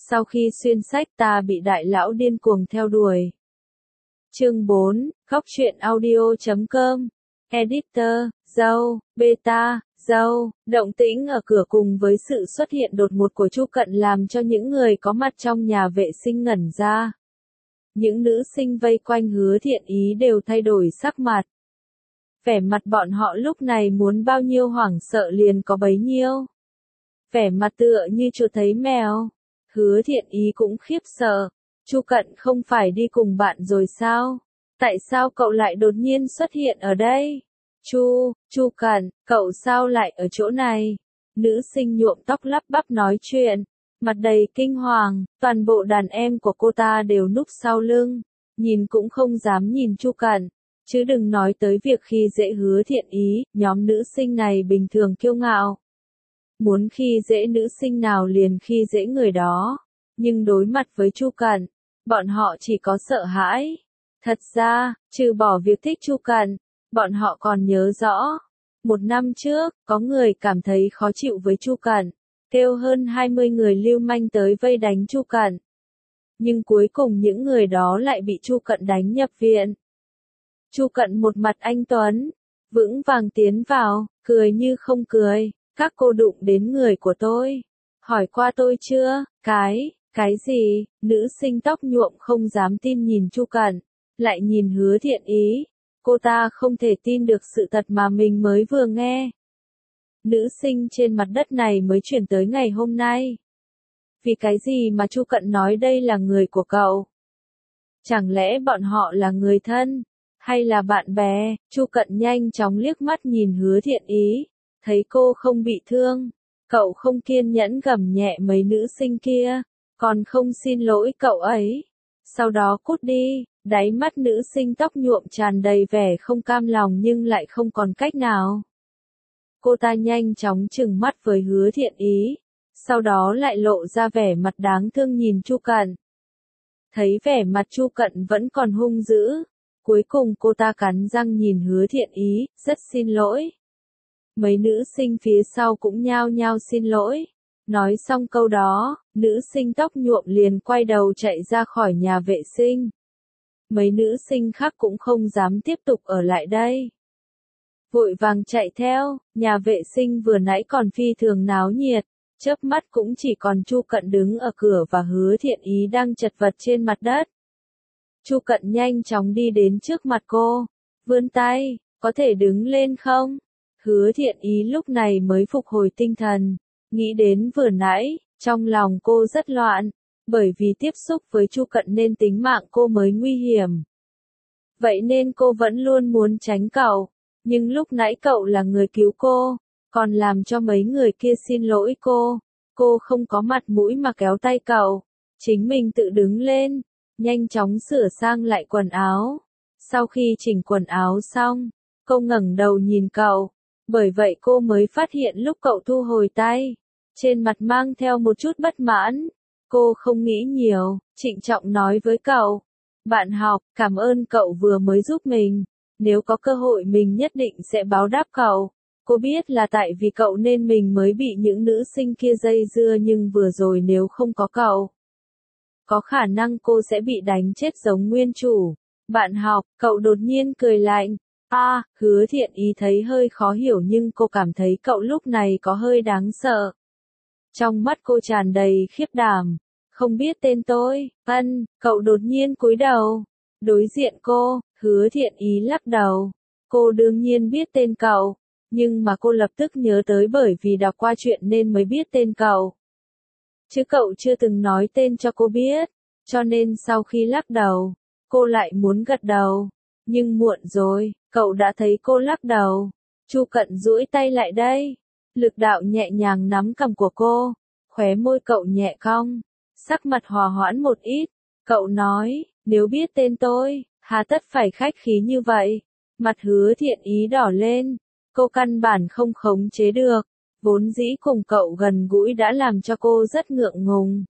Sau khi xuyên sách ta bị đại lão điên cuồng theo đuổi. Chương 4, Góc truyện audio.com. Editor, Dâu, Beta, Dâu, động tĩnh ở cửa cùng với sự xuất hiện đột ngột của Chu Cận làm cho những người có mặt trong nhà vệ sinh ngẩn ra. Những nữ sinh vây quanh Hứa Thiện Ý đều thay đổi sắc mặt. Vẻ mặt bọn họ lúc này muốn bao nhiêu hoảng sợ liền có bấy nhiêu. Vẻ mặt tựa như chuột thấy mèo. Hứa Thiện Ý cũng khiếp sợ. Chu Cận không phải đi cùng bạn rồi sao? Tại sao cậu lại đột nhiên xuất hiện ở đây? Chu Cận, cậu sao lại ở chỗ này? Nữ sinh nhuộm tóc lắp bắp nói chuyện, mặt đầy kinh hoàng, toàn bộ đàn em của cô ta đều núp sau lưng, nhìn cũng không dám nhìn Chu Cận, chứ đừng nói tới việc khi dễ Hứa Thiện Ý, nhóm nữ sinh này bình thường kiêu ngạo. Muốn khi dễ nữ sinh nào liền khi dễ người đó, nhưng đối mặt với Chu Cận, bọn họ chỉ có sợ hãi. Thật ra, trừ bỏ việc thích Chu Cận, bọn họ còn nhớ rõ. Một năm trước, có người cảm thấy khó chịu với Chu Cận, kêu hơn 20 người lưu manh tới vây đánh Chu Cận. Nhưng cuối cùng những người đó lại bị Chu Cận đánh nhập viện. Chu Cận một mặt anh tuấn, vững vàng tiến vào, cười như không cười. Các cô đụng đến người của tôi. Hỏi qua tôi chưa? Cái gì? Nữ sinh tóc nhuộm không dám tin nhìn Chu Cận, lại nhìn Hứa Thiện Ý. Cô ta không thể tin được sự thật mà mình mới vừa nghe. Nữ sinh trên mặt đất này mới chuyển tới ngày hôm nay. Vì cái gì mà Chu Cận nói đây là người của cậu? Chẳng lẽ bọn họ là người thân? Hay là bạn bè? Chu Cận nhanh chóng liếc mắt nhìn Hứa Thiện Ý. Thấy cô không bị thương, cậu không kiên nhẫn gầm nhẹ mấy nữ sinh kia, còn không xin lỗi cậu ấy. Sau đó cút đi, đáy mắt nữ sinh tóc nhuộm tràn đầy vẻ không cam lòng nhưng lại không còn cách nào. Cô ta nhanh chóng trừng mắt với Hứa Thiện Ý, sau đó lại lộ ra vẻ mặt đáng thương nhìn Chu Cận. Thấy vẻ mặt Chu Cận vẫn còn hung dữ, cuối cùng cô ta cắn răng nhìn Hứa Thiện Ý, rất xin lỗi. Mấy nữ sinh phía sau cũng nhao nhao xin lỗi. Nói xong câu đó, nữ sinh tóc nhuộm liền quay đầu chạy ra khỏi nhà vệ sinh. Mấy nữ sinh khác cũng không dám tiếp tục ở lại đây. Vội vàng chạy theo, nhà vệ sinh vừa nãy còn phi thường náo nhiệt, chớp mắt cũng chỉ còn Chu Cận đứng ở cửa và Hứa Thiện Ý đang chật vật trên mặt đất. Chu Cận nhanh chóng đi đến trước mặt cô, vươn tay, có thể đứng lên không? Hứa Thiện Ý lúc này mới phục hồi tinh thần, nghĩ đến vừa nãy, trong lòng cô rất loạn, bởi vì tiếp xúc với Chu Cận nên tính mạng cô mới nguy hiểm. Vậy nên cô vẫn luôn muốn tránh cậu, nhưng lúc nãy cậu là người cứu cô, còn làm cho mấy người kia xin lỗi cô không có mặt mũi mà kéo tay cậu, chính mình tự đứng lên, nhanh chóng sửa sang lại quần áo. Sau khi chỉnh quần áo xong, cô ngẩng đầu nhìn cậu. Bởi vậy cô mới phát hiện lúc cậu thu hồi tay, trên mặt mang theo một chút bất mãn. Cô không nghĩ nhiều, trịnh trọng nói với cậu. Bạn học, cảm ơn cậu vừa mới giúp mình. Nếu có cơ hội mình nhất định sẽ báo đáp cậu. Cô biết là tại vì cậu nên mình mới bị những nữ sinh kia dây dưa nhưng vừa rồi nếu không có cậu, có khả năng cô sẽ bị đánh chết giống nguyên chủ. Bạn học, cậu đột nhiên cười lạnh. Hứa Thiện Ý thấy hơi khó hiểu nhưng cô cảm thấy cậu lúc này có hơi đáng sợ. Trong mắt cô tràn đầy khiếp đảm. Không biết tên tôi, cậu đột nhiên cúi đầu. Đối diện cô, Hứa Thiện Ý lắc đầu. Cô đương nhiên biết tên cậu, nhưng mà cô lập tức nhớ tới bởi vì đọc qua chuyện nên mới biết tên cậu. Chứ cậu chưa từng nói tên cho cô biết, cho nên sau khi lắc đầu, cô lại muốn gật đầu. Nhưng muộn rồi, cậu đã thấy cô lắc đầu. Chu Cận duỗi tay lại đây, lực đạo nhẹ nhàng nắm cằm của cô, khóe môi cậu nhẹ cong, sắc mặt hòa hoãn một ít. Cậu nói, nếu biết tên tôi, hà tất phải khách khí như vậy. Mặt Hứa Thiện Ý đỏ lên, cô căn bản không khống chế được, vốn dĩ cùng cậu gần gũi đã làm cho cô rất ngượng ngùng.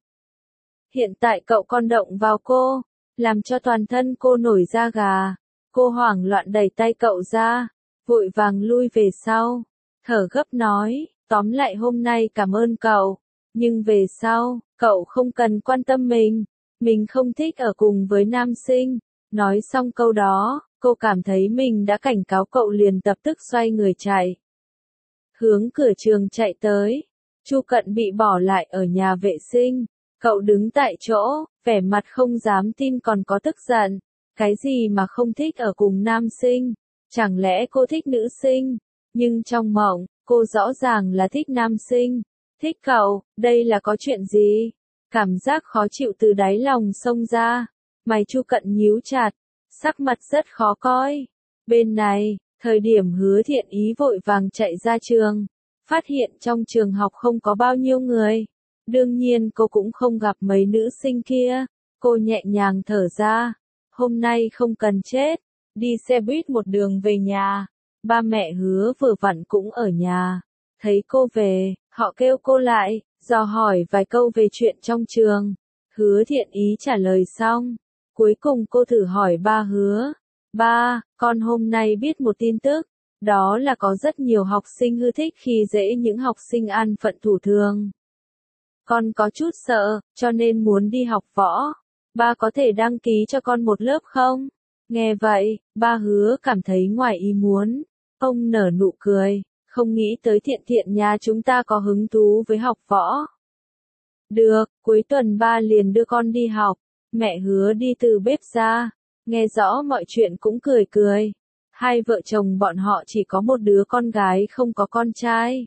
Hiện tại cậu còn động vào cô, làm cho toàn thân cô nổi da gà. Cô hoảng loạn đẩy tay cậu ra, vội vàng lui về sau, thở gấp nói, tóm lại hôm nay cảm ơn cậu, nhưng về sau, Cậu không cần quan tâm mình không thích ở cùng với nam sinh. Nói xong câu đó, cô cảm thấy mình đã cảnh cáo cậu liền lập tức xoay người chạy. Hướng cửa trường chạy tới. Chu Cận bị bỏ lại ở nhà vệ sinh. Cậu đứng tại chỗ, vẻ mặt không dám tin còn có tức giận. Cái gì mà không thích ở cùng nam sinh? Chẳng lẽ cô thích nữ sinh? Nhưng trong mộng, cô rõ ràng là thích nam sinh. Thích cậu, đây là có chuyện gì? Cảm giác khó chịu từ đáy lòng xông ra. Mày Chu Cận nhíu chặt, sắc mặt rất khó coi. Bên này, thời điểm Hứa Thiện Ý vội vàng chạy ra trường, phát hiện trong trường học không có bao nhiêu người. Đương nhiên cô cũng không gặp mấy nữ sinh kia. Cô nhẹ nhàng thở ra. Hôm nay không cần chết. Đi xe buýt một đường về nhà. Ba mẹ Hứa vừa vặn cũng ở nhà. Thấy cô về, họ kêu cô lại, dò hỏi vài câu về chuyện trong trường. Hứa Thiện Ý trả lời xong. Cuối cùng cô thử hỏi ba Hứa. Ba, con hôm nay biết một tin tức. Đó là có rất nhiều học sinh hư thích khi dễ những học sinh an phận thủ thường. Con có chút sợ, cho nên muốn đi học võ. Ba có thể đăng ký cho con một lớp không? Nghe vậy, ba Hứa cảm thấy ngoài ý muốn. Ông nở nụ cười, không nghĩ tới Thiện Thiện nhà chúng ta có hứng thú với học võ. Được, cuối tuần ba liền đưa con đi học. Mẹ Hứa đi từ bếp ra, nghe rõ mọi chuyện cũng cười cười. Hai vợ chồng bọn họ chỉ có một đứa con gái không có con trai.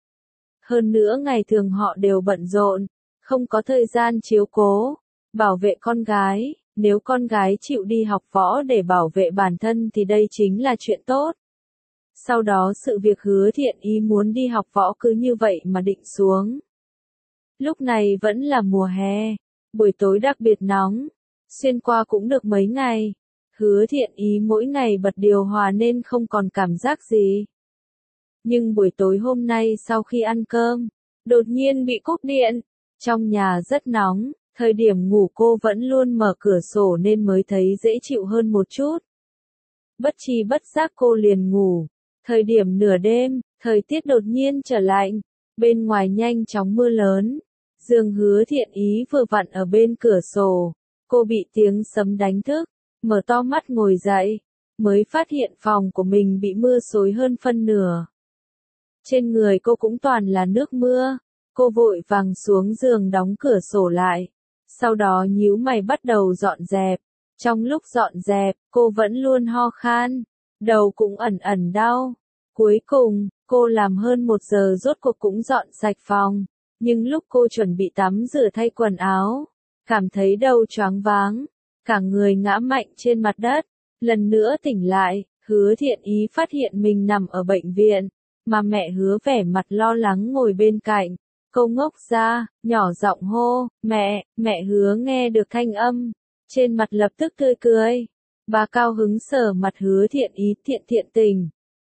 Hơn nữa ngày thường họ đều bận rộn, không có thời gian chiếu cố, bảo vệ con gái. Nếu con gái chịu đi học võ để bảo vệ bản thân thì đây chính là chuyện tốt. Sau đó sự việc Hứa Thiện Ý muốn đi học võ cứ như vậy mà định xuống. Lúc này vẫn là mùa hè, buổi tối đặc biệt nóng, xuyên qua cũng được mấy ngày. Hứa Thiện Ý mỗi ngày bật điều hòa nên không còn cảm giác gì. Nhưng buổi tối hôm nay sau khi ăn cơm, đột nhiên bị cúp điện. Trong nhà rất nóng, thời điểm ngủ cô vẫn luôn mở cửa sổ nên mới thấy dễ chịu hơn một chút. Bất tri bất giác cô liền ngủ. Thời điểm nửa đêm, thời tiết đột nhiên trở lạnh, bên ngoài nhanh chóng mưa lớn. Giường Hứa Thiện Ý vừa vặn ở bên cửa sổ, cô bị tiếng sấm đánh thức, mở to mắt ngồi dậy, mới phát hiện phòng của mình bị mưa xối hơn phân nửa. Trên người cô cũng toàn là nước mưa, cô vội vàng xuống giường đóng cửa sổ lại, sau đó nhíu mày bắt đầu dọn dẹp. Trong lúc dọn dẹp, cô vẫn luôn ho khan, đầu cũng ẩn ẩn đau. Cuối cùng, cô làm hơn 1 giờ rốt cuộc cũng dọn sạch phòng, nhưng lúc cô chuẩn bị tắm rửa thay quần áo, cảm thấy đầu choáng váng, cả người ngã mạnh trên mặt đất. Lần nữa tỉnh lại, Hứa Thiện Ý phát hiện mình nằm ở bệnh viện, mà mẹ Hứa vẻ mặt lo lắng ngồi bên cạnh. Cô ngốc ra, nhỏ giọng hô, mẹ Hứa nghe được thanh âm, trên mặt lập tức tươi cười. Bà cao hứng sờ mặt Hứa Thiện Ý, thiện tình.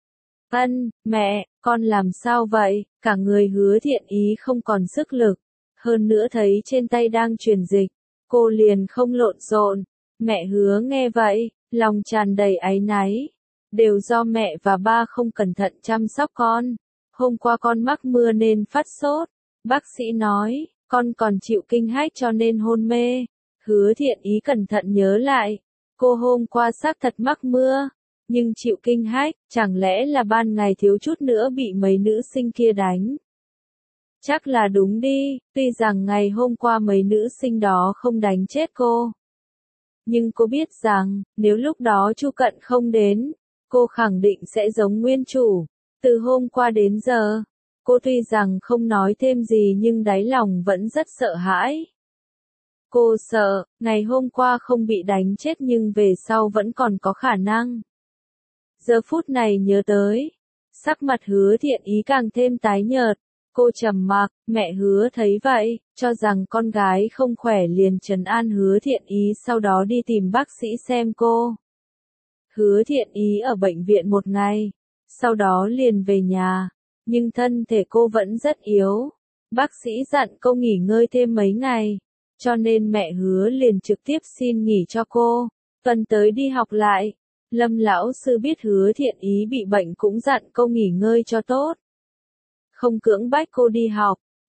Mẹ, con làm sao vậy? Cả người Hứa Thiện Ý không còn sức lực, hơn nữa thấy trên tay đang truyền dịch, cô liền không lộn xộn. Mẹ Hứa nghe vậy, lòng tràn đầy áy náy. Đều do mẹ và ba không cẩn thận chăm sóc con. Hôm qua con mắc mưa nên phát sốt. Bác sĩ nói, con còn chịu kinh hách cho nên hôn mê. Hứa Thiện Ý cẩn thận nhớ lại. Cô hôm qua xác thật mắc mưa, nhưng chịu kinh hách, chẳng lẽ là ban ngày thiếu chút nữa bị mấy nữ sinh kia đánh? Chắc là đúng đi, tuy rằng ngày hôm qua mấy nữ sinh đó không đánh chết cô. Nhưng cô biết rằng, nếu lúc đó Chu Cận không đến, cô khẳng định sẽ giống nguyên chủ. Từ hôm qua đến giờ, cô tuy rằng không nói thêm gì nhưng đáy lòng vẫn rất sợ hãi. Cô sợ, ngày hôm qua không bị đánh chết nhưng về sau vẫn còn có khả năng. Giờ phút này nhớ tới, sắc mặt Hứa Thiện Ý càng thêm tái nhợt. Cô trầm mặc, mẹ Hứa thấy vậy, cho rằng con gái không khỏe liền trấn an Hứa Thiện Ý sau đó đi tìm bác sĩ xem cô. Hứa Thiện Ý ở bệnh viện 1 ngày, sau đó liền về nhà, nhưng thân thể cô vẫn rất yếu. Bác sĩ dặn cô nghỉ ngơi thêm mấy ngày, cho nên mẹ Hứa liền trực tiếp xin nghỉ cho cô, tuần tới đi học lại. Lâm lão sư biết Hứa Thiện Ý bị bệnh cũng dặn cô nghỉ ngơi cho tốt. Không cưỡng bách cô đi học,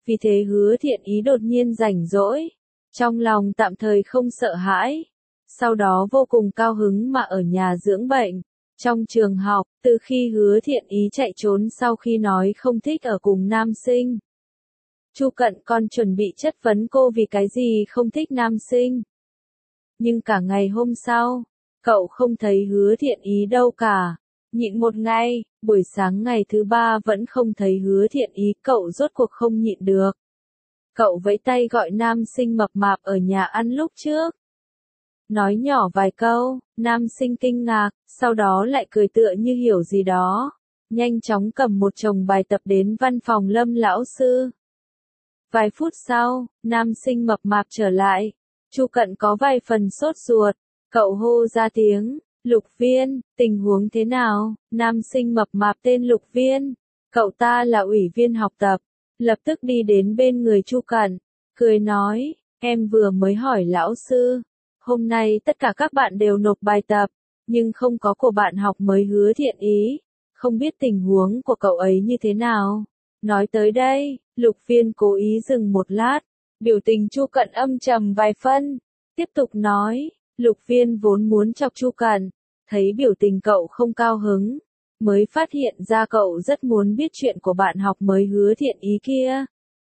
Vì thế Hứa Thiện Ý đột nhiên rảnh rỗi, trong lòng tạm thời không sợ hãi, sau đó vô cùng cao hứng mà ở nhà dưỡng bệnh. Trong trường học, từ khi Hứa Thiện Ý chạy trốn sau khi nói không thích ở cùng nam sinh, Chu Cận còn chuẩn bị chất vấn cô vì cái gì không thích nam sinh. Nhưng cả ngày hôm sau, cậu không thấy Hứa Thiện Ý đâu cả. Nhịn một ngày, buổi sáng ngày thứ ba vẫn không thấy Hứa Thiện Ý, cậu rốt cuộc không nhịn được. Cậu vẫy tay gọi nam sinh mập mạp ở nhà ăn lúc trước. Nói nhỏ vài câu, nam sinh kinh ngạc, sau đó lại cười tựa như hiểu gì đó. Nhanh chóng cầm một chồng bài tập đến văn phòng Lâm lão sư. Vài phút sau, nam sinh mập mạp trở lại. Chu Cận có vài phần sốt ruột. Cậu hô ra tiếng, Lục Viên, tình huống thế nào? Nam sinh mập mạp tên Lục Viên. Cậu ta là ủy viên học tập. Lập tức đi đến bên người Chu Cận, cười nói, em vừa mới hỏi lão sư. Hôm nay tất cả các bạn đều nộp bài tập, nhưng không có của bạn học mới Hứa Thiện Ý. Không biết tình huống của cậu ấy như thế nào? Nói tới đây, Lục Viên cố ý dừng một lát, biểu tình Chu Cận âm trầm vài phân, tiếp tục nói, Lục Viên vốn muốn chọc Chu Cận, thấy biểu tình cậu không cao hứng, mới phát hiện ra cậu rất muốn biết chuyện của bạn học mới Hứa Thiện Ý kia.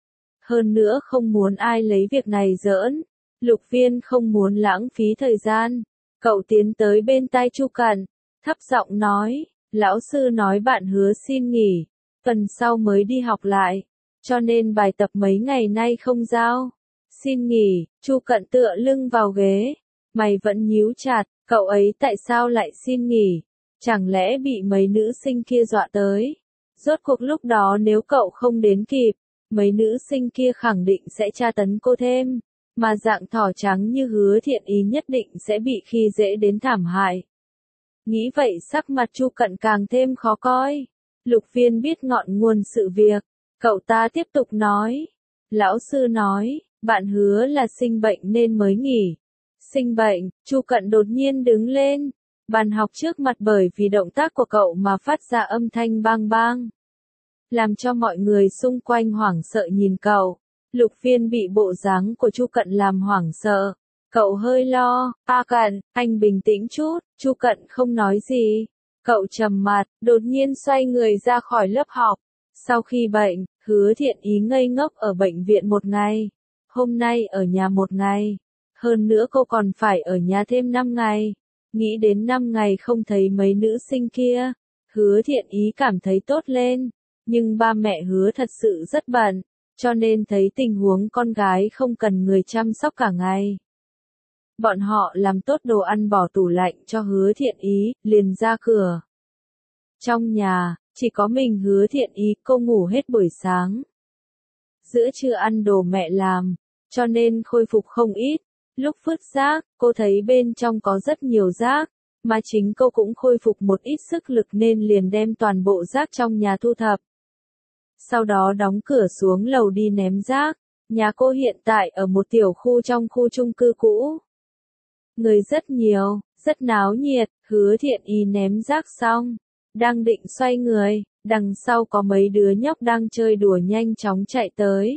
Hơn nữa không muốn ai lấy việc này giỡn, Lục Viên không muốn lãng phí thời gian, cậu tiến tới bên tai Chu Cận, thấp giọng nói, lão sư nói bạn Hứa xin nghỉ, tuần sau mới đi học lại, cho nên bài tập mấy ngày nay không giao. Xin nghỉ, Chu Cận tựa lưng vào ghế, mày vẫn nhíu chặt, cậu ấy tại sao lại xin nghỉ? Chẳng lẽ bị mấy nữ sinh kia dọa tới? Rốt cuộc lúc đó nếu cậu không đến kịp, mấy nữ sinh kia khẳng định sẽ tra tấn cô thêm, mà dạng thỏ trắng như Hứa Thiện Ý nhất định sẽ bị khi dễ đến thảm hại. Nghĩ vậy sắc mặt Chu Cận càng thêm khó coi. Lục Viên biết ngọn nguồn sự việc, cậu ta tiếp tục nói. Lão sư nói, bạn Hứa là sinh bệnh nên mới nghỉ. Sinh bệnh, Chu Cận đột nhiên đứng lên. Bàn học trước mặt bởi vì động tác của cậu mà phát ra âm thanh bang bang. Làm cho mọi người xung quanh hoảng sợ nhìn cậu. Lục Viên bị bộ dáng của Chu Cận làm hoảng sợ. Cậu hơi lo, Cận, anh bình tĩnh chút, Chu Cận không nói gì. Cậu trầm mặt, đột nhiên xoay người ra khỏi lớp học. Sau khi bệnh, Hứa Thiện Ý ngây ngốc ở bệnh viện một ngày. Hôm nay ở nhà một ngày. Hơn nữa cô còn phải ở nhà thêm 5 ngày. Nghĩ đến 5 ngày không thấy mấy nữ sinh kia. Hứa Thiện Ý cảm thấy tốt lên. Nhưng ba mẹ Hứa thật sự rất bận. Cho nên thấy tình huống con gái không cần người chăm sóc cả ngày. Bọn họ làm tốt đồ ăn bỏ tủ lạnh cho Hứa Thiện Ý, liền ra cửa. Trong nhà, chỉ có mình Hứa Thiện Ý, cô ngủ hết buổi sáng. Giữa trưa ăn đồ mẹ làm, cho nên khôi phục không ít. Lúc vứt rác, cô thấy bên trong có rất nhiều rác, mà chính cô cũng khôi phục một ít sức lực nên liền đem toàn bộ rác trong nhà thu thập. Sau đó đóng cửa xuống lầu đi ném rác. Nhà cô hiện tại ở một tiểu khu trong khu chung cư cũ. Người rất nhiều, rất náo nhiệt. Hứa Thiện Ý ném rác xong, đang định xoay người, đằng sau có mấy đứa nhóc đang chơi đùa nhanh chóng chạy tới.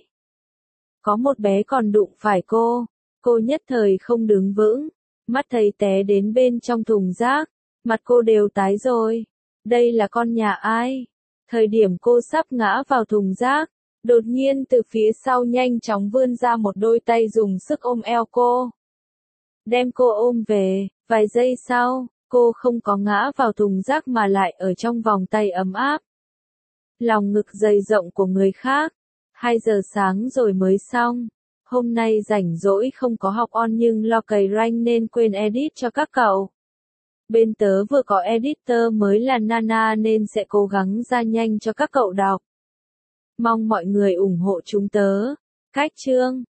Có một bé còn đụng phải cô nhất thời không đứng vững, mắt thấy té đến bên trong thùng rác, mặt cô đều tái rồi. Đây là con nhà ai? Thời điểm cô sắp ngã vào thùng rác, đột nhiên từ phía sau nhanh chóng vươn ra một đôi tay dùng sức ôm eo cô. Đem cô ôm về, vài giây sau, cô không có ngã vào thùng rác mà lại ở trong vòng tay ấm áp. Lòng ngực dày rộng của người khác. 2 giờ sáng rồi mới xong. Hôm nay rảnh rỗi không có học on nhưng lo cày rank nên quên edit cho các cậu. Bên tớ vừa có editor mới là Nana nên sẽ cố gắng ra nhanh cho các cậu đọc. Mong mọi người ủng hộ chúng tớ. Cách chương